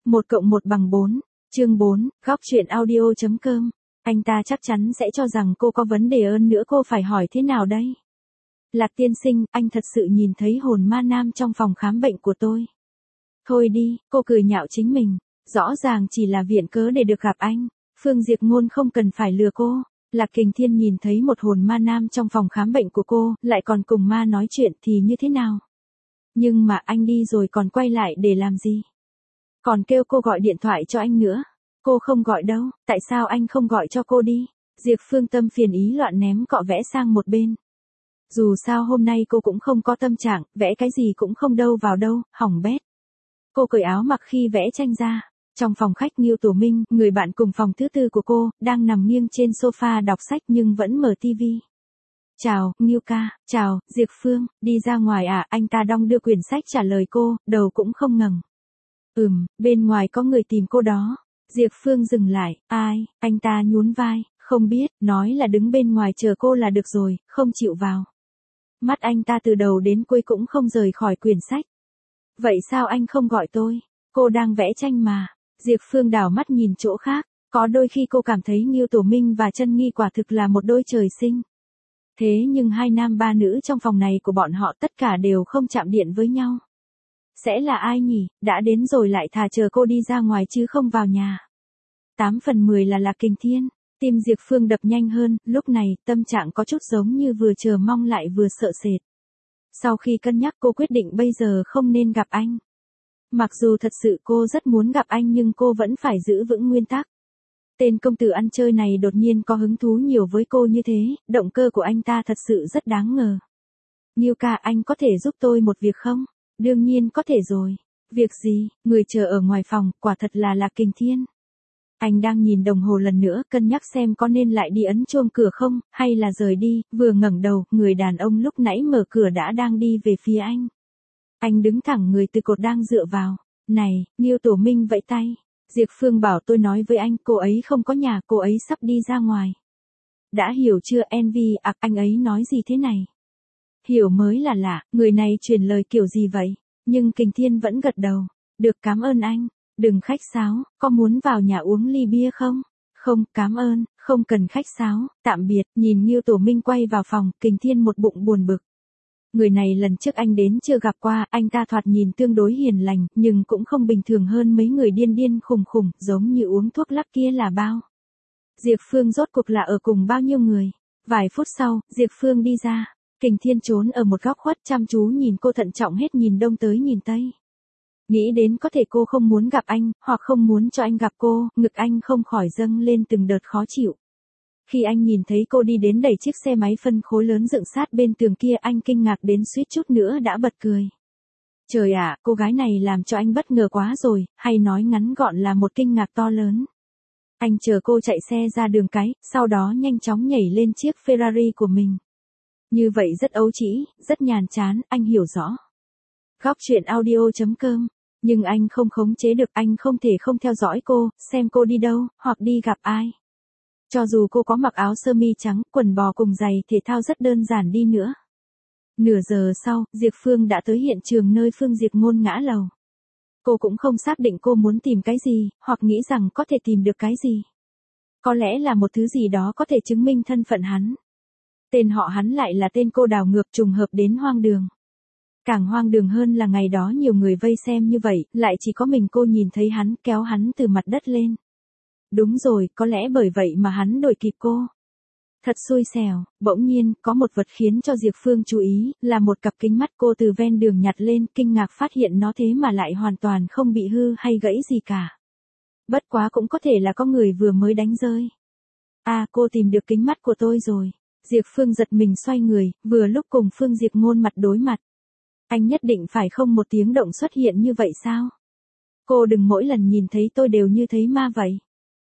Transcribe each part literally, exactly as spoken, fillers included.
một cộng một bằng bốn. Chương bốn, góc truyện audio.com. Anh ta chắc chắn sẽ cho rằng cô có vấn đề hơn nữa, cô phải hỏi thế nào đây? Lạc tiên sinh, anh thật sự nhìn thấy hồn ma nam trong phòng khám bệnh của tôi. Thôi đi, cô cười nhạo chính mình. Rõ ràng chỉ là viện cớ để được gặp anh. Phương Diệp Ngôn không cần phải lừa cô. Lạc Kình Thiên nhìn thấy một hồn ma nam trong phòng khám bệnh của cô, lại còn cùng ma nói chuyện thì như thế nào? Nhưng mà anh đi rồi còn quay lại để làm gì? Còn kêu cô gọi điện thoại cho anh nữa. Cô không gọi đâu, tại sao anh không gọi cho cô đi? Diệp Phương Tâm phiền ý loạn ném cọ vẽ sang một bên. Dù sao hôm nay cô cũng không có tâm trạng, vẽ cái gì cũng không đâu vào đâu, hỏng bét. Cô cởi áo mặc khi vẽ tranh ra. Trong phòng khách, Ngưu Tổ Minh, người bạn cùng phòng thứ tư của cô, đang nằm nghiêng trên sofa đọc sách nhưng vẫn mở tivi. Chào, Ngưu ca, chào, Diệp Phương, đi ra ngoài à? Anh ta đong đưa quyển sách trả lời cô, đầu cũng không ngẩng. Ừm, bên ngoài có người tìm cô đó. Diệp Phương dừng lại, ai? Anh ta nhún vai, không biết, nói là đứng bên ngoài chờ cô là được rồi, không chịu vào. Mắt anh ta từ đầu đến cuối cũng không rời khỏi quyển sách. Vậy sao anh không gọi tôi? Cô đang vẽ tranh mà. Diệp Phương đảo mắt nhìn chỗ khác, có đôi khi cô cảm thấy Ngưu Tổ Minh và Chân Nghi quả thực là một đôi trời sinh. Thế nhưng hai nam ba nữ trong phòng này của bọn họ tất cả đều không chạm điện với nhau. Sẽ là ai nhỉ, đã đến rồi lại thà chờ cô đi ra ngoài chứ không vào nhà. tám phần mười là Lạc Kình Thiên, tim Diệp Phương đập nhanh hơn, lúc này tâm trạng có chút giống như vừa chờ mong lại vừa sợ sệt. Sau khi cân nhắc cô quyết định bây giờ không nên gặp anh. Mặc dù thật sự cô rất muốn gặp anh nhưng cô vẫn phải giữ vững nguyên tắc. Tên công tử ăn chơi này đột nhiên có hứng thú nhiều với cô như thế, động cơ của anh ta thật sự rất đáng ngờ. Ngưu ca, anh có thể giúp tôi một việc không? Đương nhiên có thể rồi. Việc gì? Người chờ ở ngoài phòng, quả thật là Lạc Kình Thiên. Anh đang nhìn đồng hồ lần nữa, cân nhắc xem có nên lại đi ấn chuông cửa không, hay là rời đi, vừa ngẩng đầu, người đàn ông lúc nãy mở cửa đã đang đi về phía anh. Anh đứng thẳng người từ cột đang dựa vào. Này, Ngưu Tổ Minh vẫy tay. Diệp Phương bảo tôi nói với anh, cô ấy không có nhà, cô ấy sắp đi ra ngoài. Đã hiểu chưa Envy, à, anh ấy nói gì thế này? Hiểu mới là lạ, người này truyền lời kiểu gì vậy? Nhưng Kình Thiên vẫn gật đầu. Được, cảm ơn anh. Đừng khách sáo, có muốn vào nhà uống ly bia không? Không, cảm ơn, không cần khách sáo, tạm biệt. Nhìn Ngưu Tổ Minh quay vào phòng, Kình Thiên một bụng buồn bực. Người này lần trước anh đến chưa gặp qua, anh ta thoạt nhìn tương đối hiền lành, nhưng cũng không bình thường hơn mấy người điên điên khùng khùng, giống như uống thuốc lắc kia là bao. Diệp Phương rốt cuộc là ở cùng bao nhiêu người? Vài phút sau, Diệp Phương đi ra. Kình Thiên trốn ở một góc khuất chăm chú nhìn cô, thận trọng hết nhìn đông tới nhìn tây. Nghĩ đến có thể cô không muốn gặp anh, hoặc không muốn cho anh gặp cô, ngực anh không khỏi dâng lên từng đợt khó chịu. Khi anh nhìn thấy cô đi đến đẩy chiếc xe máy phân khối lớn dựng sát bên tường kia, anh kinh ngạc đến suýt chút nữa đã bật cười. Trời ạ, cô gái này làm cho anh bất ngờ quá rồi, hay nói ngắn gọn là một kinh ngạc to lớn. Anh chờ cô chạy xe ra đường cái, sau đó nhanh chóng nhảy lên chiếc Ferrari của mình. Như vậy rất ấu trĩ, rất nhàn chán, anh hiểu rõ. Góc truyện audio.com. Nhưng anh không khống chế được, anh không thể không theo dõi cô, xem cô đi đâu, hoặc đi gặp ai. Cho dù cô có mặc áo sơ mi trắng, quần bò cùng giày thể thao rất đơn giản đi nữa. Nửa giờ sau, Diệp Phương đã tới hiện trường nơi Phương Diệp Ngôn ngã lầu. Cô cũng không xác định cô muốn tìm cái gì, hoặc nghĩ rằng có thể tìm được cái gì. Có lẽ là một thứ gì đó có thể chứng minh thân phận hắn. Tên họ hắn lại là tên cô đảo ngược, trùng hợp đến hoang đường. Càng hoang đường hơn là ngày đó nhiều người vây xem như vậy, lại chỉ có mình cô nhìn thấy hắn kéo hắn từ mặt đất lên. Đúng rồi, có lẽ bởi vậy mà hắn đuổi kịp cô. Thật xui xẻo, bỗng nhiên, có một vật khiến cho Diệp Phương chú ý, là một cặp kính mắt. Cô từ ven đường nhặt lên, kinh ngạc phát hiện nó thế mà lại hoàn toàn không bị hư hay gãy gì cả. Bất quá cũng có thể là có người vừa mới đánh rơi. À, cô tìm được kính mắt của tôi rồi. Diệp Phương giật mình xoay người, vừa lúc cùng Phương Diệp Ngôn mặt đối mặt. Anh nhất định phải không một tiếng động xuất hiện như vậy sao? Cô đừng mỗi lần nhìn thấy tôi đều như thấy ma vậy.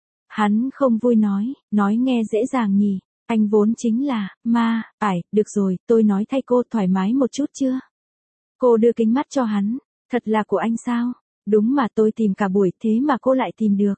Hắn không vui nói, nói nghe dễ dàng nhỉ, anh vốn chính là, ma, phải, được rồi, tôi nói thay cô thoải mái một chút chưa? Cô đưa kính mắt cho hắn, thật là của anh sao? Đúng mà tôi tìm cả buổi thế mà cô lại tìm được.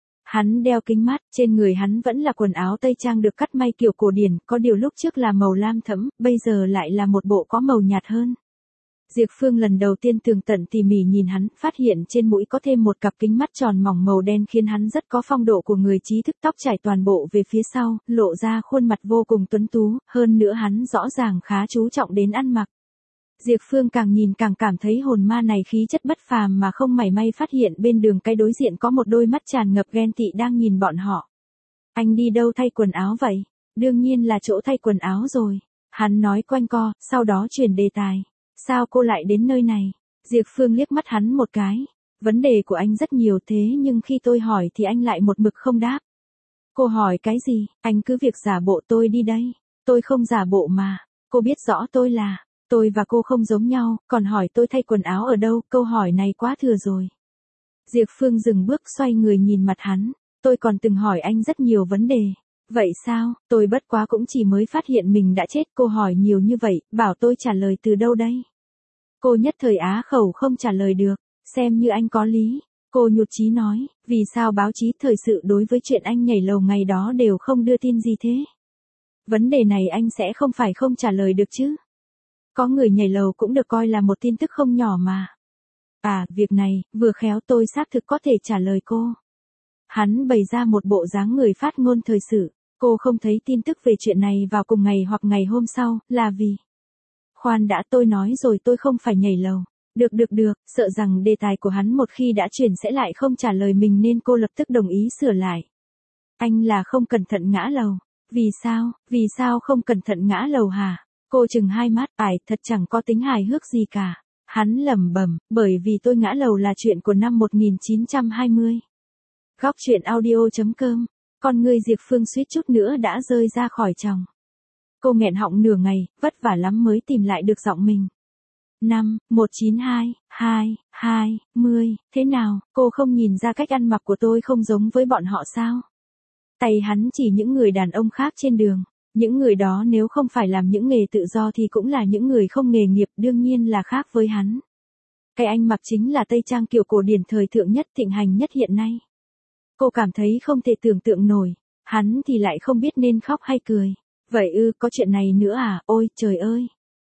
Hắn đeo kính mắt, trên người hắn vẫn là quần áo tây trang được cắt may kiểu cổ điển, có điều lúc trước là màu lam thẫm, bây giờ lại là một bộ có màu nhạt hơn. Diệp Phương lần đầu tiên tường tận tỉ mỉ nhìn hắn, phát hiện trên mũi có thêm một cặp kính mắt tròn mỏng màu đen khiến hắn rất có phong độ của người trí thức, tóc trải toàn bộ về phía sau, lộ ra khuôn mặt vô cùng tuấn tú, hơn nữa hắn rõ ràng khá chú trọng đến ăn mặc. Diệp Phương càng nhìn càng cảm thấy hồn ma này khí chất bất phàm mà không mảy may phát hiện bên đường cái đối diện có một đôi mắt tràn ngập ghen tị đang nhìn bọn họ. Anh đi đâu thay quần áo vậy? Đương nhiên là chỗ thay quần áo rồi. Hắn nói quanh co, sau đó chuyển đề tài. Sao cô lại đến nơi này? Diệp Phương liếc mắt hắn một cái. Vấn đề của anh rất nhiều thế nhưng khi tôi hỏi thì anh lại một mực không đáp. Cô hỏi cái gì? Anh cứ việc giả bộ tôi đi đây. Tôi không giả bộ mà. Cô biết rõ tôi là... Tôi và cô không giống nhau, còn hỏi tôi thay quần áo ở đâu, câu hỏi này quá thừa rồi. Diệp Phương dừng bước xoay người nhìn mặt hắn. Tôi còn từng hỏi anh rất nhiều vấn đề. Vậy sao, tôi bất quá cũng chỉ mới phát hiện mình đã chết, cô hỏi nhiều như vậy, bảo tôi trả lời từ đâu đây? Cô nhất thời á khẩu không trả lời được, xem như anh có lý. Cô nhụt chí nói, vì sao báo chí thời sự đối với chuyện anh nhảy lầu ngày đó đều không đưa tin gì thế? Vấn đề này anh sẽ không phải không trả lời được chứ? Có người nhảy lầu cũng được coi là một tin tức không nhỏ mà. À, việc này, vừa khéo tôi xác thực có thể trả lời cô. Hắn bày ra một bộ dáng người phát ngôn thời sự. Cô không thấy tin tức về chuyện này vào cùng ngày hoặc ngày hôm sau, là vì... Khoan đã, tôi nói rồi tôi không phải nhảy lầu. Được được được, sợ rằng đề tài của hắn một khi đã chuyển sẽ lại không trả lời mình nên cô lập tức đồng ý sửa lại. Anh là không cẩn thận ngã lầu. Vì sao, vì sao không cẩn thận ngã lầu hả? Cô chừng hai mắt, ải, thật chẳng có tính hài hước gì cả. Hắn lẩm bẩm, bởi vì tôi ngã lầu là chuyện của năm một nghìn chín trăm hai mươi. Góc truyện audio chấm com, con ngươi Diệp Phương suýt chút nữa đã rơi ra khỏi tròng. Cô nghẹn họng nửa ngày, vất vả lắm mới tìm lại được giọng mình. Năm, một chín hai, hai, hai, mươi, thế nào, cô không nhìn ra cách ăn mặc của tôi không giống với bọn họ sao? Tay hắn chỉ những người đàn ông khác trên đường. Những người đó nếu không phải làm những nghề tự do thì cũng là những người không nghề nghiệp, đương nhiên là khác với hắn. Cái anh mặc chính là tây trang kiểu cổ điển thời thượng nhất thịnh hành nhất hiện nay. Cô cảm thấy không thể tưởng tượng nổi, hắn thì lại không biết nên khóc hay cười. Vậy ư, có chuyện này nữa à, ôi trời ơi.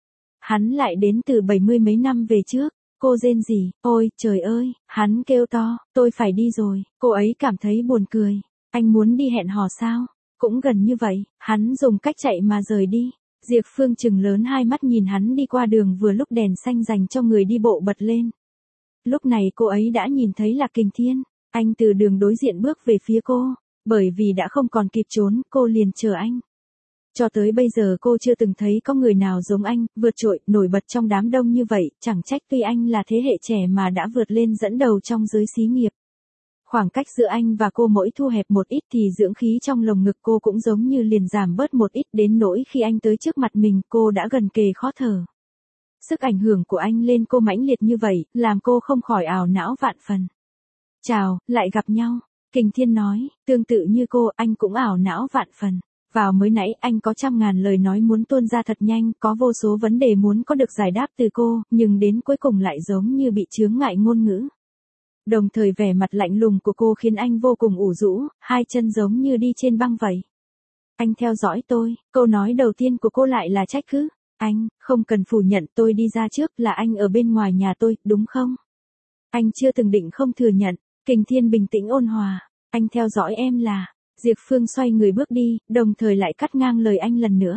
Hắn lại đến từ bảy mươi mấy năm về trước, cô rên rỉ, ôi trời ơi, hắn kêu to, tôi phải đi rồi, cô ấy cảm thấy buồn cười. Anh muốn đi hẹn hò sao? Cũng gần như vậy, hắn dùng cách chạy mà rời đi. Diệp Phương trừng lớn hai mắt nhìn hắn đi qua đường vừa lúc đèn xanh dành cho người đi bộ bật lên. Lúc này cô ấy đã nhìn thấy Lạc Kình Thiên, anh từ đường đối diện bước về phía cô, bởi vì đã không còn kịp trốn, cô liền chờ anh. Cho tới bây giờ cô chưa từng thấy có người nào giống anh, vượt trội, nổi bật trong đám đông như vậy, chẳng trách tuy anh là thế hệ trẻ mà đã vượt lên dẫn đầu trong giới xí nghiệp. Khoảng cách giữa anh và cô mỗi thu hẹp một ít thì dưỡng khí trong lồng ngực cô cũng giống như liền giảm bớt một ít, đến nỗi khi anh tới trước mặt mình cô đã gần kề khó thở. Sức ảnh hưởng của anh lên cô mãnh liệt như vậy, làm cô không khỏi ảo não vạn phần. Chào, lại gặp nhau. Kình Thiên nói, tương tự như cô, anh cũng ảo não vạn phần. Vào mới nãy anh có trăm ngàn lời nói muốn tuôn ra thật nhanh, có vô số vấn đề muốn có được giải đáp từ cô, nhưng đến cuối cùng lại giống như bị chướng ngại ngôn ngữ. Đồng thời vẻ mặt lạnh lùng của cô khiến anh vô cùng ủ rũ, hai chân giống như đi trên băng vậy. Anh theo dõi tôi, câu nói đầu tiên của cô lại là trách cứ. Anh, không cần phủ nhận tôi đi ra trước là anh ở bên ngoài nhà tôi, đúng không? Anh chưa từng định không thừa nhận. Kình Thiên bình tĩnh ôn hòa. Anh theo dõi em là... Diệp Phương xoay người bước đi, đồng thời lại cắt ngang lời anh lần nữa.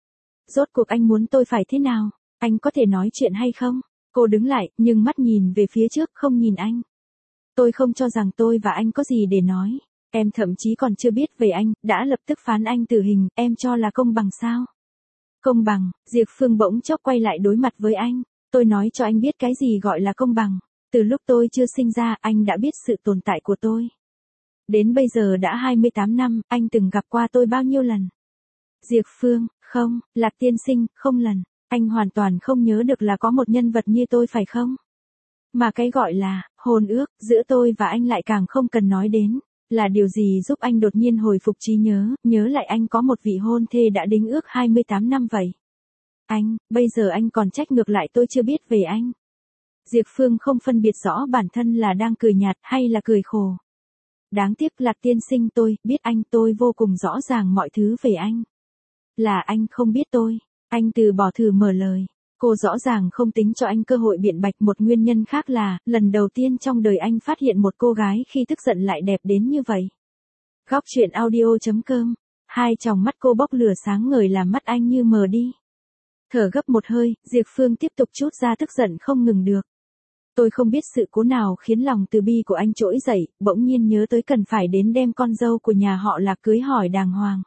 Rốt cuộc anh muốn tôi phải thế nào? Anh có thể nói chuyện hay không? Cô đứng lại, nhưng mắt nhìn về phía trước, không nhìn anh. Tôi không cho rằng tôi và anh có gì để nói. Em thậm chí còn chưa biết về anh, đã lập tức phán anh tử hình, em cho là công bằng sao? Công bằng, Diệp Phương bỗng chốc quay lại đối mặt với anh. Tôi nói cho anh biết cái gì gọi là công bằng. Từ lúc tôi chưa sinh ra, anh đã biết sự tồn tại của tôi. Đến bây giờ đã hai mươi tám năm, anh từng gặp qua tôi bao nhiêu lần? Diệp Phương, không, Lạc tiên sinh, không lần. Anh hoàn toàn không nhớ được là có một nhân vật như tôi phải không? Mà cái gọi là, hôn ước, giữa tôi và anh lại càng không cần nói đến. Là điều gì giúp anh đột nhiên hồi phục trí nhớ, nhớ lại anh có một vị hôn thê đã đính ước hai mươi tám năm vậy? Anh, bây giờ anh còn trách ngược lại tôi chưa biết về anh. Diệp Phương không phân biệt rõ bản thân là đang cười nhạt hay là cười khổ. Đáng tiếc Lạc tiên sinh, tôi biết anh, tôi vô cùng rõ ràng mọi thứ về anh. Là anh không biết tôi. Anh từ bỏ thử mở lời. Cô rõ ràng không tính cho anh cơ hội biện bạch, một nguyên nhân khác là, lần đầu tiên trong đời anh phát hiện một cô gái khi tức giận lại đẹp đến như vậy. Góc truyện audio.com. Hai tròng mắt cô bốc lửa sáng ngời làm mắt anh như mờ đi. Thở gấp một hơi, Diệp Phương tiếp tục trút ra tức giận không ngừng được. Tôi không biết sự cố nào khiến lòng từ bi của anh trỗi dậy, bỗng nhiên nhớ tới cần phải đến đem con dâu của nhà họ Lạc cưới hỏi đàng hoàng.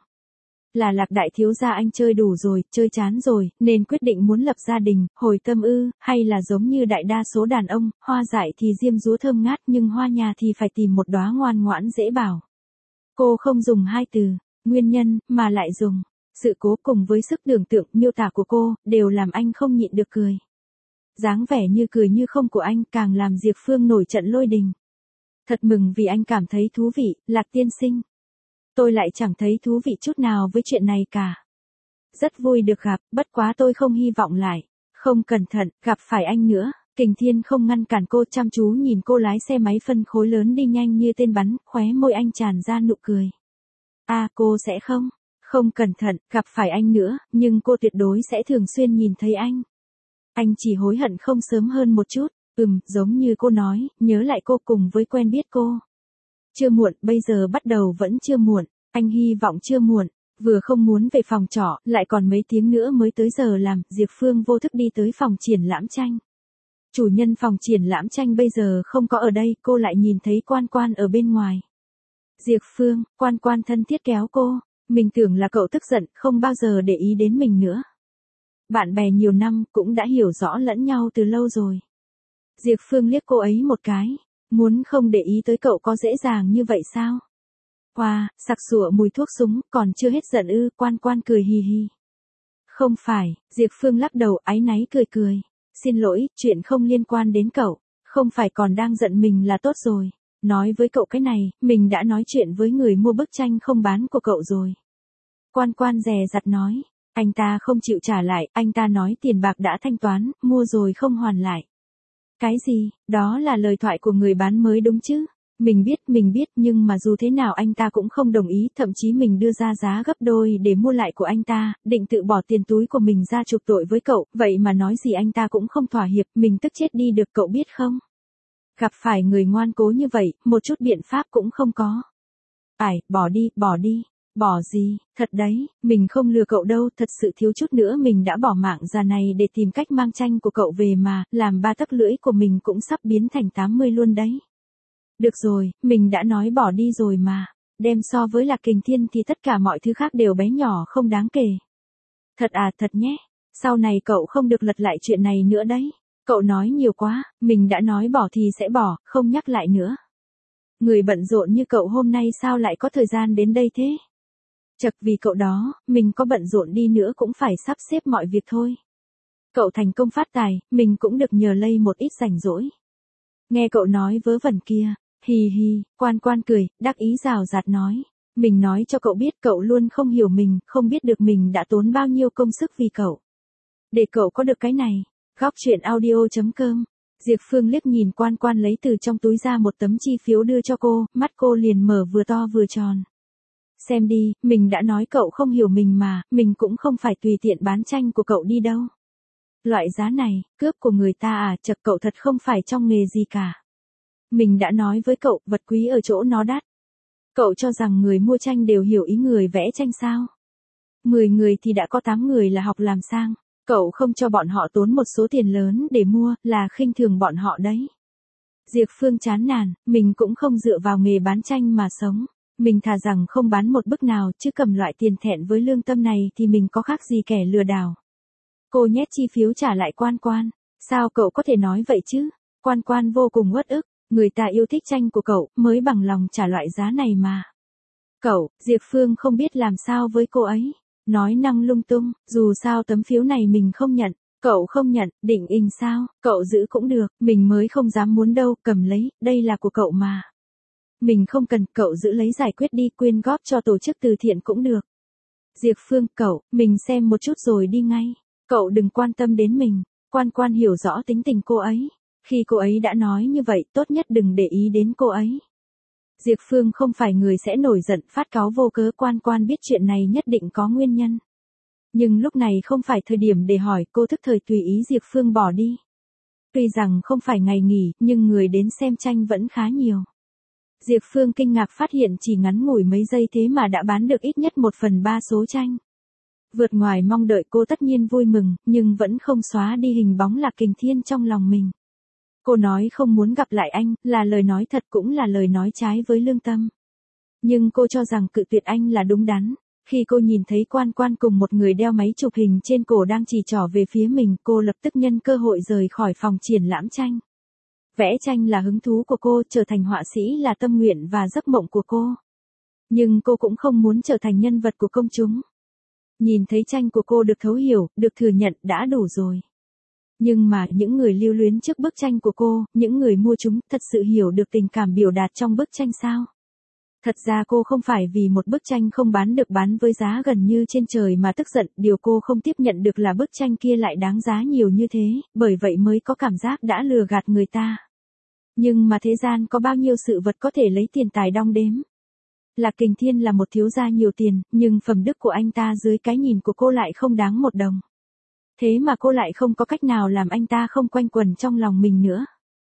Là Lạc đại thiếu gia anh chơi đủ rồi, chơi chán rồi, nên quyết định muốn lập gia đình, hồi tâm ư, hay là giống như đại đa số đàn ông, hoa dại thì diêm dúa thơm ngát nhưng hoa nhà thì phải tìm một đóa ngoan ngoãn dễ bảo. Cô không dùng hai từ, nguyên nhân, mà lại dùng sự cố cùng với sức tưởng tượng, miêu tả của cô, đều làm anh không nhịn được cười. Dáng vẻ như cười như không của anh càng làm Diệp Phương nổi trận lôi đình. Thật mừng vì anh cảm thấy thú vị, Lạc tiên sinh. Tôi lại chẳng thấy thú vị chút nào với chuyện này cả. Rất vui được gặp, bất quá tôi không hy vọng lại. Không cẩn thận, gặp phải anh nữa. Kình Thiên không ngăn cản cô, chăm chú nhìn cô lái xe máy phân khối lớn đi nhanh như tên bắn, khóe môi anh tràn ra nụ cười. À, cô sẽ không, không cẩn thận, gặp phải anh nữa, nhưng cô tuyệt đối sẽ thường xuyên nhìn thấy anh. Anh chỉ hối hận không sớm hơn một chút, ừm, giống như cô nói, nhớ lại cô cùng với quen biết cô. Chưa muộn, bây giờ bắt đầu vẫn chưa muộn, anh hy vọng chưa muộn, vừa không muốn về phòng trọ, lại còn mấy tiếng nữa mới tới giờ làm, Diệp Phương vô thức đi tới phòng triển lãm tranh. Chủ nhân phòng triển lãm tranh bây giờ không có ở đây, cô lại nhìn thấy Quan Quan ở bên ngoài. Diệp Phương, Quan Quan thân thiết kéo cô, mình tưởng là cậu tức giận, không bao giờ để ý đến mình nữa. Bạn bè nhiều năm, cũng đã hiểu rõ lẫn nhau từ lâu rồi. Diệp Phương liếc cô ấy một cái, muốn không để ý tới cậu có dễ dàng như vậy sao? Wow, sặc sụa mùi thuốc súng, còn chưa hết giận ư, Quan Quan cười hì hì. Không phải, Diệp Phương lắc đầu áy náy cười cười. Xin lỗi, chuyện không liên quan đến cậu, không phải còn đang giận mình là tốt rồi. Nói với cậu cái này, mình đã nói chuyện với người mua bức tranh không bán của cậu rồi. Quan Quan dè dặt nói, anh ta không chịu trả lại, anh ta nói tiền bạc đã thanh toán, mua rồi không hoàn lại. Cái gì, đó là lời thoại của người bán mới đúng chứ? Mình biết, mình biết, nhưng mà dù thế nào anh ta cũng không đồng ý, thậm chí mình đưa ra giá gấp đôi để mua lại của anh ta, định tự bỏ tiền túi của mình ra chuộc tội với cậu, vậy mà nói gì anh ta cũng không thỏa hiệp, mình tức chết đi được, cậu biết không? Gặp phải người ngoan cố như vậy, một chút biện pháp cũng không có. Ải, bỏ đi, bỏ đi. Bỏ gì, thật đấy, mình không lừa cậu đâu, thật sự thiếu chút nữa mình đã bỏ mạng già này để tìm cách mang tranh của cậu về mà, làm ba tấc lưỡi của mình cũng sắp biến thành tám mươi luôn đấy. Được rồi, mình đã nói bỏ đi rồi mà, đem so với Lạc Kình Thiên thì tất cả mọi thứ khác đều bé nhỏ không đáng kể. Thật à, thật nhé, sau này cậu không được lật lại chuyện này nữa đấy, cậu nói nhiều quá, mình đã nói bỏ thì sẽ bỏ, không nhắc lại nữa. Người bận rộn như cậu hôm nay sao lại có thời gian đến đây thế? Chật vì cậu đó, mình có bận rộn đi nữa cũng phải sắp xếp mọi việc thôi. Cậu thành công phát tài, mình cũng được nhờ lây một ít rảnh rỗi. Nghe cậu nói vớ vẩn kia, hì hì, Quan Quan cười, đắc ý rào rạt nói. Mình nói cho cậu biết cậu luôn không hiểu mình, không biết được mình đã tốn bao nhiêu công sức vì cậu. Để cậu có được cái này. Góc truyện audio.com. Diệp Phương liếc nhìn Quan Quan lấy từ trong túi ra một tấm chi phiếu đưa cho cô, mắt cô liền mở vừa to vừa tròn. Xem đi, mình đã nói cậu không hiểu mình mà, mình cũng không phải tùy tiện bán tranh của cậu đi đâu. Loại giá này, cướp của người ta à, chật cậu thật không phải trong nghề gì cả. Mình đã nói với cậu, vật quý ở chỗ nó đắt. Cậu cho rằng người mua tranh đều hiểu ý người vẽ tranh sao? mười người thì đã có tám người là học làm sang, cậu không cho bọn họ tốn một số tiền lớn để mua, là khinh thường bọn họ đấy. Diệp Phương chán nản, mình cũng không dựa vào nghề bán tranh mà sống. Mình thà rằng không bán một bức nào, chứ cầm loại tiền thẹn với lương tâm này thì mình có khác gì kẻ lừa đảo. Cô nhét chi phiếu trả lại Quan Quan. Sao cậu có thể nói vậy chứ? Quan Quan vô cùng uất ức, người ta yêu thích tranh của cậu, mới bằng lòng trả loại giá này mà. Cậu, Diệp Phương không biết làm sao với cô ấy. Nói năng lung tung, dù sao tấm phiếu này mình không nhận. Cậu không nhận, định in sao, cậu giữ cũng được, mình mới không dám muốn đâu, cầm lấy, đây là của cậu mà. Mình không cần, cậu giữ lấy giải quyết đi, quyên góp cho tổ chức từ thiện cũng được. Diệp Phương, cậu, mình xem một chút rồi đi ngay. Cậu đừng quan tâm đến mình. Quan Quan hiểu rõ tính tình cô ấy. Khi cô ấy đã nói như vậy, tốt nhất đừng để ý đến cô ấy. Diệp Phương không phải người sẽ nổi giận phát cáu vô cớ, Quan Quan biết chuyện này nhất định có nguyên nhân. Nhưng lúc này không phải thời điểm để hỏi, cô thức thời tùy ý Diệp Phương bỏ đi. Tuy rằng không phải ngày nghỉ, nhưng người đến xem tranh vẫn khá nhiều. Diệp Phương kinh ngạc phát hiện chỉ ngắn ngủi mấy giây thế mà đã bán được ít nhất một phần ba số tranh. Vượt ngoài mong đợi, cô tất nhiên vui mừng, nhưng vẫn không xóa đi hình bóng Lạc Kình Thiên trong lòng mình. Cô nói không muốn gặp lại anh, là lời nói thật cũng là lời nói trái với lương tâm. Nhưng cô cho rằng cự tuyệt anh là đúng đắn. Khi cô nhìn thấy Quan Quan cùng một người đeo máy chụp hình trên cổ đang chỉ trỏ về phía mình, cô lập tức nhân cơ hội rời khỏi phòng triển lãm tranh. Vẽ tranh là hứng thú của cô, trở thành họa sĩ là tâm nguyện và giấc mộng của cô. Nhưng cô cũng không muốn trở thành nhân vật của công chúng. Nhìn thấy tranh của cô được thấu hiểu, được thừa nhận đã đủ rồi. Nhưng mà những người lưu luyến trước bức tranh của cô, những người mua chúng, thật sự hiểu được tình cảm biểu đạt trong bức tranh sao? Thật ra cô không phải vì một bức tranh không bán được bán với giá gần như trên trời mà tức giận, điều cô không tiếp nhận được là bức tranh kia lại đáng giá nhiều như thế, bởi vậy mới có cảm giác đã lừa gạt người ta. Nhưng mà thế gian có bao nhiêu sự vật có thể lấy tiền tài đong đếm. Lạc Kình Thiên là một thiếu gia nhiều tiền, nhưng phẩm đức của anh ta dưới cái nhìn của cô lại không đáng một đồng. Thế mà cô lại không có cách nào làm anh ta không quanh quẩn trong lòng mình nữa.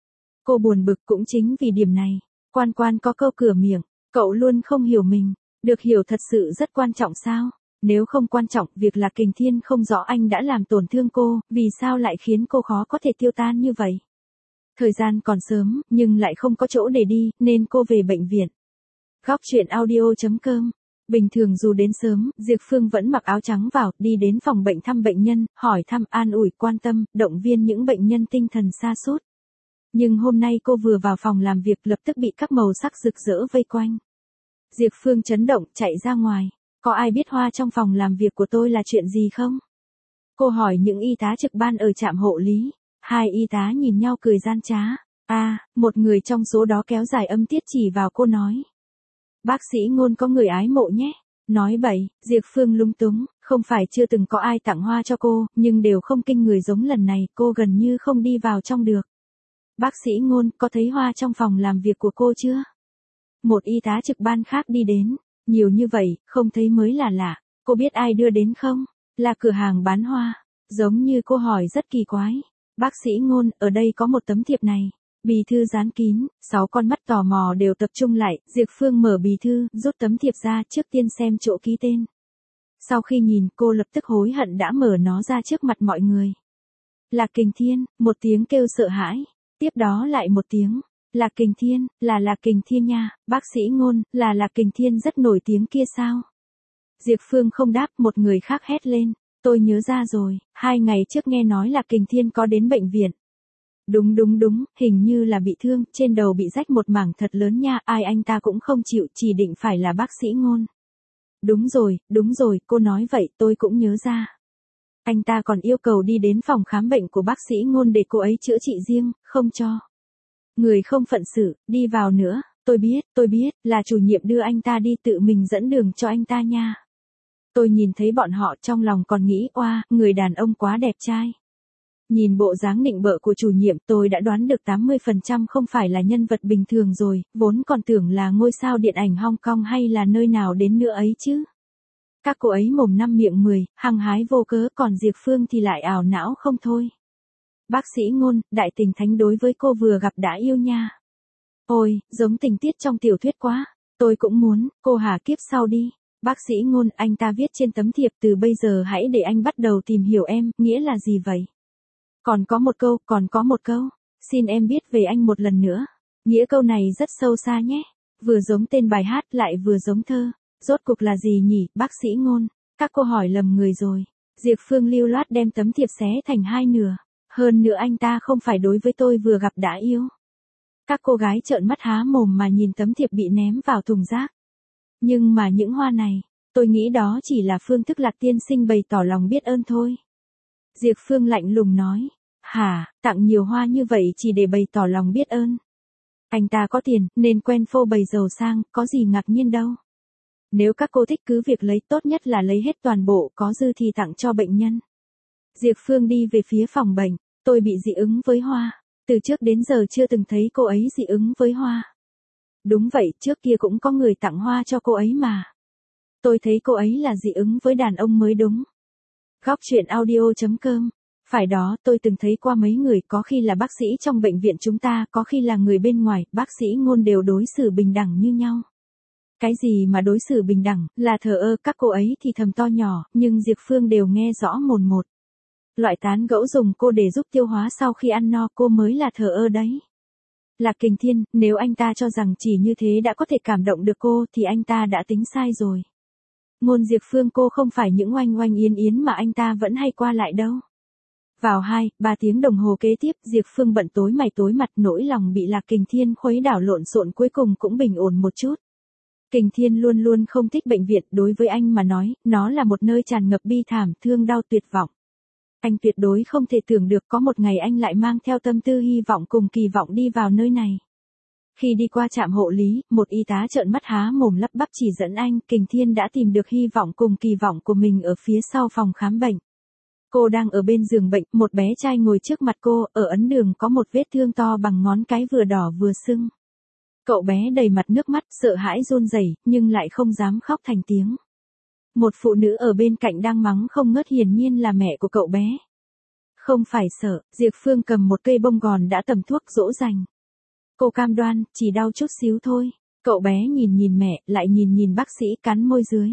Cô buồn bực cũng chính vì điểm này. Quan Quan có câu cửa miệng, cậu luôn không hiểu mình, được hiểu thật sự rất quan trọng sao? Nếu không quan trọng, việc Lạc Kình Thiên không rõ anh đã làm tổn thương cô, vì sao lại khiến cô khó có thể tiêu tan như vậy? Thời gian còn sớm, nhưng lại không có chỗ để đi, nên cô về bệnh viện. Góc truyện audio chấm com. Bình thường dù đến sớm, Diệp Phương vẫn mặc áo trắng vào, đi đến phòng bệnh thăm bệnh nhân, hỏi thăm, an ủi, quan tâm, động viên những bệnh nhân tinh thần sa sút. Nhưng hôm nay cô vừa vào phòng làm việc lập tức bị các màu sắc rực rỡ vây quanh. Diệp Phương chấn động, chạy ra ngoài. Có ai biết hoa trong phòng làm việc của tôi là chuyện gì không? Cô hỏi những y tá trực ban ở trạm hộ lý. Hai y tá nhìn nhau cười gian trá. À, một người trong số đó kéo dài âm tiết chỉ vào cô nói. Bác sĩ Ngôn có người ái mộ nhé. Nói bậy, Diệp Phương lúng túng, không phải chưa từng có ai tặng hoa cho cô, nhưng đều không kinh người giống lần này, cô gần như không đi vào trong được. Bác sĩ Ngôn, có thấy hoa trong phòng làm việc của cô chưa? Một y tá trực ban khác đi đến, nhiều như vậy, không thấy mới là lạ. Cô biết ai đưa đến không? Là cửa hàng bán hoa. Giống như cô hỏi rất kỳ quái. Bác sĩ Ngôn, ở đây có một tấm thiệp này. Bì thư dán kín, sáu con mắt tò mò đều tập trung lại, Diệp Phương mở bì thư, rút tấm thiệp ra, trước tiên xem chỗ ký tên. Sau khi nhìn, cô lập tức hối hận đã mở nó ra trước mặt mọi người. Lạc Kình Thiên, một tiếng kêu sợ hãi, tiếp đó lại một tiếng. Lạc Kình Thiên, là Lạc Kình Thiên nha, bác sĩ Ngôn, là Lạc Kình Thiên rất nổi tiếng kia sao? Diệp Phương không đáp, một người khác hét lên, tôi nhớ ra rồi, hai ngày trước nghe nói Lạc Kình Thiên có đến bệnh viện. Đúng đúng đúng, hình như là bị thương, trên đầu bị rách một mảng thật lớn nha, ai anh ta cũng không chịu, chỉ định phải là bác sĩ Ngôn. Đúng rồi, đúng rồi, cô nói vậy, tôi cũng nhớ ra. Anh ta còn yêu cầu đi đến phòng khám bệnh của bác sĩ Ngôn để cô ấy chữa trị riêng, không cho. Người không phận sự, đi vào nữa, tôi biết, tôi biết, là chủ nhiệm đưa anh ta đi tự mình dẫn đường cho anh ta nha. Tôi nhìn thấy bọn họ trong lòng còn nghĩ, oa, người đàn ông quá đẹp trai. Nhìn bộ dáng nịnh bợ của chủ nhiệm tôi đã đoán được tám mươi phần trăm không phải là nhân vật bình thường rồi, vốn còn tưởng là ngôi sao điện ảnh Hong Kong hay là nơi nào đến nữa ấy chứ. Các cô ấy mồm năm miệng mười, hăng hái vô cớ, còn Diệp Phương thì lại ảo não không thôi. Bác sĩ Ngôn, đại tình thánh đối với cô vừa gặp đã yêu nha. Ôi, giống tình tiết trong tiểu thuyết quá, tôi cũng muốn, cô hả kiếp sau đi. Bác sĩ Ngôn, anh ta viết trên tấm thiệp, từ bây giờ hãy để anh bắt đầu tìm hiểu em, nghĩa là gì vậy? Còn có một câu, còn có một câu, xin em biết về anh một lần nữa. Nghĩa câu này rất sâu xa nhé, vừa giống tên bài hát lại vừa giống thơ. Rốt cuộc là gì nhỉ, bác sĩ Ngôn? Các cô hỏi lầm người rồi. Diệp Phương lưu loát đem tấm thiệp xé thành hai nửa. Hơn nữa anh ta không phải đối với tôi vừa gặp đã yêu. Các cô gái trợn mắt há mồm mà nhìn tấm thiệp bị ném vào thùng rác. Nhưng mà những hoa này, tôi nghĩ đó chỉ là phương thức Lạc tiên sinh bày tỏ lòng biết ơn thôi. Diệp Phương lạnh lùng nói, hả, tặng nhiều hoa như vậy chỉ để bày tỏ lòng biết ơn. Anh ta có tiền, nên quen phô bày giàu sang, có gì ngạc nhiên đâu. Nếu các cô thích cứ việc lấy, tốt nhất là lấy hết toàn bộ, có dư thì tặng cho bệnh nhân. Diệp Phương đi về phía phòng bệnh, tôi bị dị ứng với hoa. Từ trước đến giờ chưa từng thấy cô ấy dị ứng với hoa. Đúng vậy, trước kia cũng có người tặng hoa cho cô ấy mà. Tôi thấy cô ấy là dị ứng với đàn ông mới đúng. Góc chuyện audio chấm com. Phải đó, tôi từng thấy qua mấy người, có khi là bác sĩ trong bệnh viện chúng ta, có khi là người bên ngoài, bác sĩ Ngôn đều đối xử bình đẳng như nhau. Cái gì mà đối xử bình đẳng, là thờ ơ, các cô ấy thì thầm to nhỏ, nhưng Diệp Phương đều nghe rõ mồn một. Loại tán gẫu dùng cô để giúp tiêu hóa sau khi ăn no, cô mới là thờ ơ đấy. Lạc Kình Thiên, nếu anh ta cho rằng chỉ như thế đã có thể cảm động được cô, thì anh ta đã tính sai rồi. Ngôn Diệp Phương cô không phải những oanh oanh yến yến mà anh ta vẫn hay qua lại đâu. Vào hai, ba tiếng đồng hồ kế tiếp, Diệp Phương bận tối mày tối mặt, nỗi lòng bị Lạc Kình Thiên khuấy đảo lộn xộn cuối cùng cũng bình ổn một chút. Kình Thiên luôn luôn không thích bệnh viện, đối với anh mà nói, nó là một nơi tràn ngập bi thảm, thương đau tuyệt vọng. Anh tuyệt đối không thể tưởng được có một ngày anh lại mang theo tâm tư hy vọng cùng kỳ vọng đi vào nơi này. Khi đi qua trạm hộ lý, một y tá trợn mắt há mồm lắp bắp chỉ dẫn anh, Kình Thiên đã tìm được hy vọng cùng kỳ vọng của mình ở phía sau phòng khám bệnh. Cô đang ở bên giường bệnh, một bé trai ngồi trước mặt cô, ở ấn đường có một vết thương to bằng ngón cái vừa đỏ vừa sưng. Cậu bé đầy mặt nước mắt, sợ hãi run rẩy, nhưng lại không dám khóc thành tiếng. Một phụ nữ ở bên cạnh đang mắng không ngớt, hiển nhiên là mẹ của cậu bé. Không phải sợ, Diệp Phương cầm một cây bông gòn đã tẩm thuốc dỗ dành. Cô cam đoan, chỉ đau chút xíu thôi. Cậu bé nhìn nhìn mẹ, lại nhìn nhìn bác sĩ, cắn môi dưới.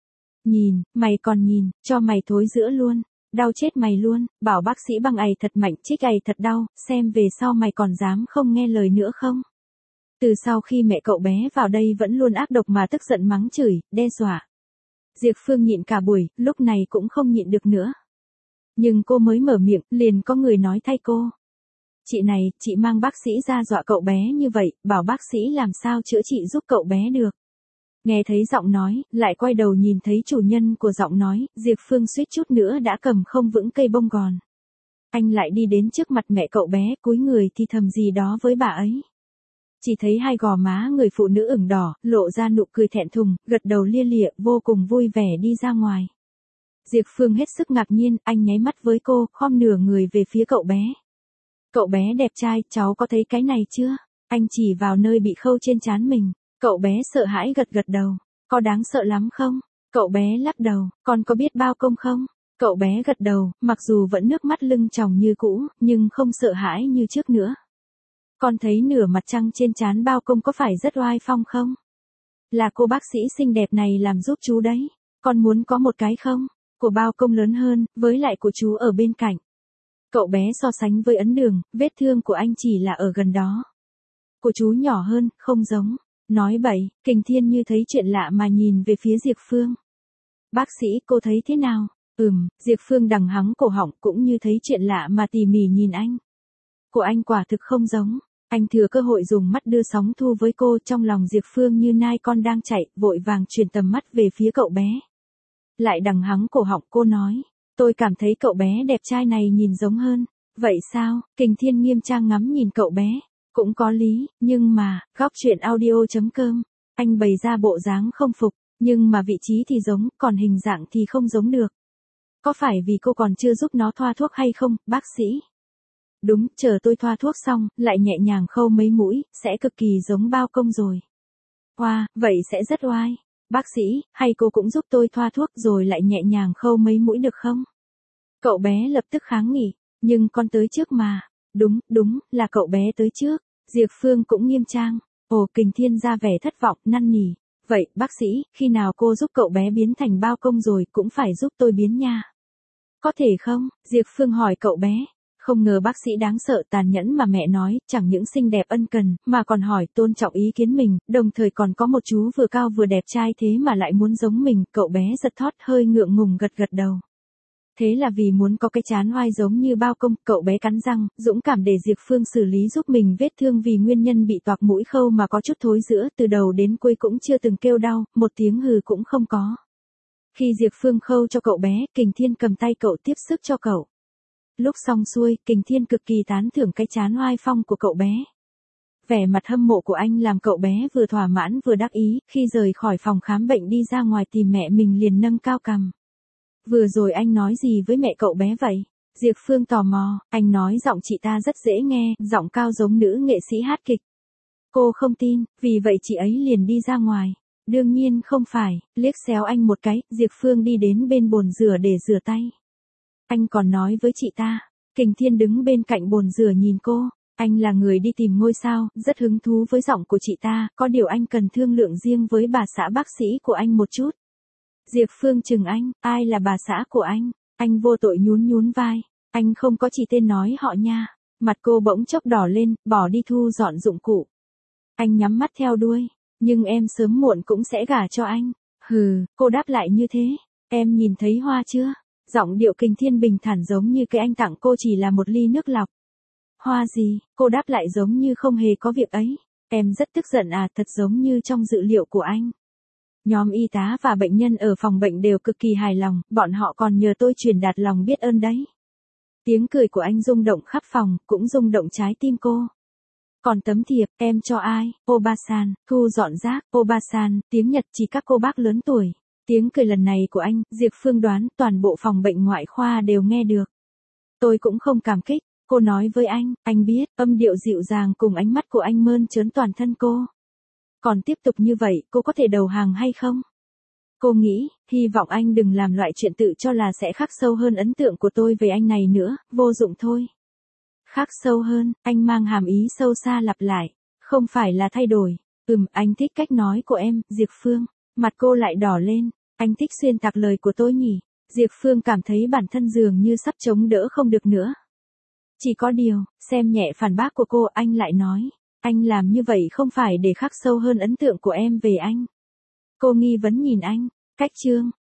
Nhìn, mày còn nhìn, cho mày thối giữa luôn. Đau chết mày luôn, bảo bác sĩ băng ày thật mạnh, chích ày thật đau, xem về sau mày còn dám không nghe lời nữa không. Từ sau khi mẹ cậu bé vào đây vẫn luôn ác độc mà tức giận mắng chửi, đe dọa. Diệp Phương nhịn cả buổi, lúc này cũng không nhịn được nữa. Nhưng cô mới mở miệng, liền có người nói thay cô. Chị này, chị mang bác sĩ ra dọa cậu bé như vậy, bảo bác sĩ làm sao chữa trị giúp cậu bé được. Nghe thấy giọng nói, lại quay đầu nhìn thấy chủ nhân của giọng nói, Diệp Phương suýt chút nữa đã cầm không vững cây bông gòn. Anh lại đi đến trước mặt mẹ cậu bé, cúi người thì thầm gì đó với bà ấy. Chỉ thấy hai gò má người phụ nữ ửng đỏ, lộ ra nụ cười thẹn thùng, gật đầu lia lịa, vô cùng vui vẻ đi ra ngoài. Diệp Phương hết sức ngạc nhiên, anh nháy mắt với cô, khom nửa người về phía cậu bé. Cậu bé đẹp trai, cháu có thấy cái này chưa? Anh chỉ vào nơi bị khâu trên trán mình. Cậu bé sợ hãi gật gật đầu. Có đáng sợ lắm không? Cậu bé lắc đầu. Con có biết bao công không? Cậu bé gật đầu, mặc dù vẫn nước mắt lưng tròng như cũ, nhưng không sợ hãi như trước nữa. Con thấy nửa mặt trăng trên trán bao công có phải rất oai phong không? Là cô bác sĩ xinh đẹp này làm giúp chú đấy. Con muốn có một cái không? Của bao công lớn hơn, với lại của chú ở bên cạnh. Cậu bé so sánh với ấn đường, vết thương của anh chỉ là ở gần đó. Của chú nhỏ hơn, không giống. Nói bậy, Kình Thiên như thấy chuyện lạ mà nhìn về phía Diệp Phương. Bác sĩ, cô thấy thế nào? Ừm, Diệp Phương đằng hắng cổ họng, cũng như thấy chuyện lạ mà tỉ mỉ nhìn anh. Của anh quả thực không giống. Anh thừa cơ hội dùng mắt đưa sóng thu với cô, trong lòng Diệp Phương như nai con đang chạy, vội vàng chuyển tầm mắt về phía cậu bé. Lại đằng hắng cổ họng, cô nói. Tôi cảm thấy cậu bé đẹp trai này nhìn giống hơn. Vậy sao? Kình Thiên nghiêm trang ngắm nhìn cậu bé. Cũng có lý, nhưng mà, góc chuyện audio chấm com. Anh bày ra bộ dáng không phục, nhưng mà vị trí thì giống, còn hình dạng thì không giống được. Có phải vì cô còn chưa giúp nó thoa thuốc hay không, bác sĩ? Đúng, chờ tôi thoa thuốc xong, lại nhẹ nhàng khâu mấy mũi, sẽ cực kỳ giống bao công rồi. Oa, wow, vậy sẽ rất oai. Bác sĩ, hay cô cũng giúp tôi thoa thuốc rồi lại nhẹ nhàng khâu mấy mũi được không? Cậu bé lập tức kháng nghị, nhưng con tới trước mà. Đúng, đúng, là cậu bé tới trước. Diệp Phương cũng nghiêm trang. Ồ, Kình Thiên ra vẻ thất vọng, năn nỉ. Vậy, bác sĩ, khi nào cô giúp cậu bé biến thành bao công rồi, cũng phải giúp tôi biến nha. Có thể không? Diệp Phương hỏi cậu bé. Không ngờ bác sĩ đáng sợ tàn nhẫn mà mẹ nói, chẳng những xinh đẹp ân cần, mà còn hỏi tôn trọng ý kiến mình, đồng thời còn có một chú vừa cao vừa đẹp trai thế mà lại muốn giống mình, cậu bé giật thót hơi ngượng ngùng gật gật đầu. Thế là vì muốn có cái chán oai giống như bao công, cậu bé cắn răng, dũng cảm để Diệp Phương xử lý giúp mình vết thương vì nguyên nhân bị toạc mũi khâu mà có chút thối giữa, từ đầu đến cuối cũng chưa từng kêu đau, một tiếng hừ cũng không có. Khi Diệp Phương khâu cho cậu bé, Kình Thiên cầm tay cậu tiếp sức cho cậu. Lúc xong xuôi, Kình Thiên cực kỳ tán thưởng cái chán oai phong của cậu bé. Vẻ mặt hâm mộ của anh làm cậu bé vừa thỏa mãn vừa đắc ý, khi rời khỏi phòng khám bệnh đi ra ngoài tìm mẹ mình liền nâng cao cằm. Vừa rồi anh nói gì với mẹ cậu bé vậy? Diệp Phương tò mò, anh nói giọng chị ta rất dễ nghe, giọng cao giống nữ nghệ sĩ hát kịch. Cô không tin, vì vậy chị ấy liền đi ra ngoài. Đương nhiên không phải, liếc xéo anh một cái, Diệp Phương đi đến bên bồn rửa để rửa tay. Anh còn nói với chị ta. Kình Thiên đứng bên cạnh bồn rửa nhìn cô. Anh là người đi tìm ngôi sao, rất hứng thú với giọng của chị ta, có điều anh cần thương lượng riêng với bà xã bác sĩ của anh một chút. Diệp Phương chừng anh, ai là bà xã của anh? Anh vô tội nhún nhún vai. Anh không có chỉ tên nói họ nha. Mặt cô bỗng chốc đỏ lên, bỏ đi thu dọn dụng cụ. Anh nhắm mắt theo đuôi. Nhưng em sớm muộn cũng sẽ gả cho anh. Hừ, cô đáp lại như thế. Em nhìn thấy hoa chưa? Giọng điệu Kình Thiên bình thản giống như cái anh tặng cô chỉ là một ly nước lọc. Hoa gì? Cô đáp lại giống như không hề có việc ấy. Em rất tức giận à, thật giống như trong dự liệu của anh. Nhóm y tá và bệnh nhân ở phòng bệnh đều cực kỳ hài lòng, bọn họ còn nhờ tôi truyền đạt lòng biết ơn đấy. Tiếng cười của anh rung động khắp phòng, cũng rung động trái tim cô. Còn tấm thiệp, em cho ai? Obasan, thu dọn rác, Obasan, tiếng Nhật chỉ các cô bác lớn tuổi. Tiếng cười lần này của anh, Diệp Phương đoán toàn bộ phòng bệnh ngoại khoa đều nghe được. Tôi cũng không cảm kích, cô nói với anh, anh biết, âm điệu dịu dàng cùng ánh mắt của anh mơn trớn toàn thân cô. Còn tiếp tục như vậy, cô có thể đầu hàng hay không? Cô nghĩ, hy vọng anh đừng làm loại chuyện tự cho là sẽ khắc sâu hơn ấn tượng của tôi về anh này nữa, vô dụng thôi. Khắc sâu hơn, anh mang hàm ý sâu xa lặp lại, không phải là thay đổi. Ừm, anh thích cách nói của em, Diệp Phương. Mặt cô lại đỏ lên, anh thích xuyên tạc lời của tôi nhỉ? Diệp Phương cảm thấy bản thân dường như sắp chống đỡ không được nữa. Chỉ có điều, xem nhẹ phản bác của cô, anh lại nói, anh làm như vậy không phải để khắc sâu hơn ấn tượng của em về anh. Cô nghi vấn nhìn anh, cách chương.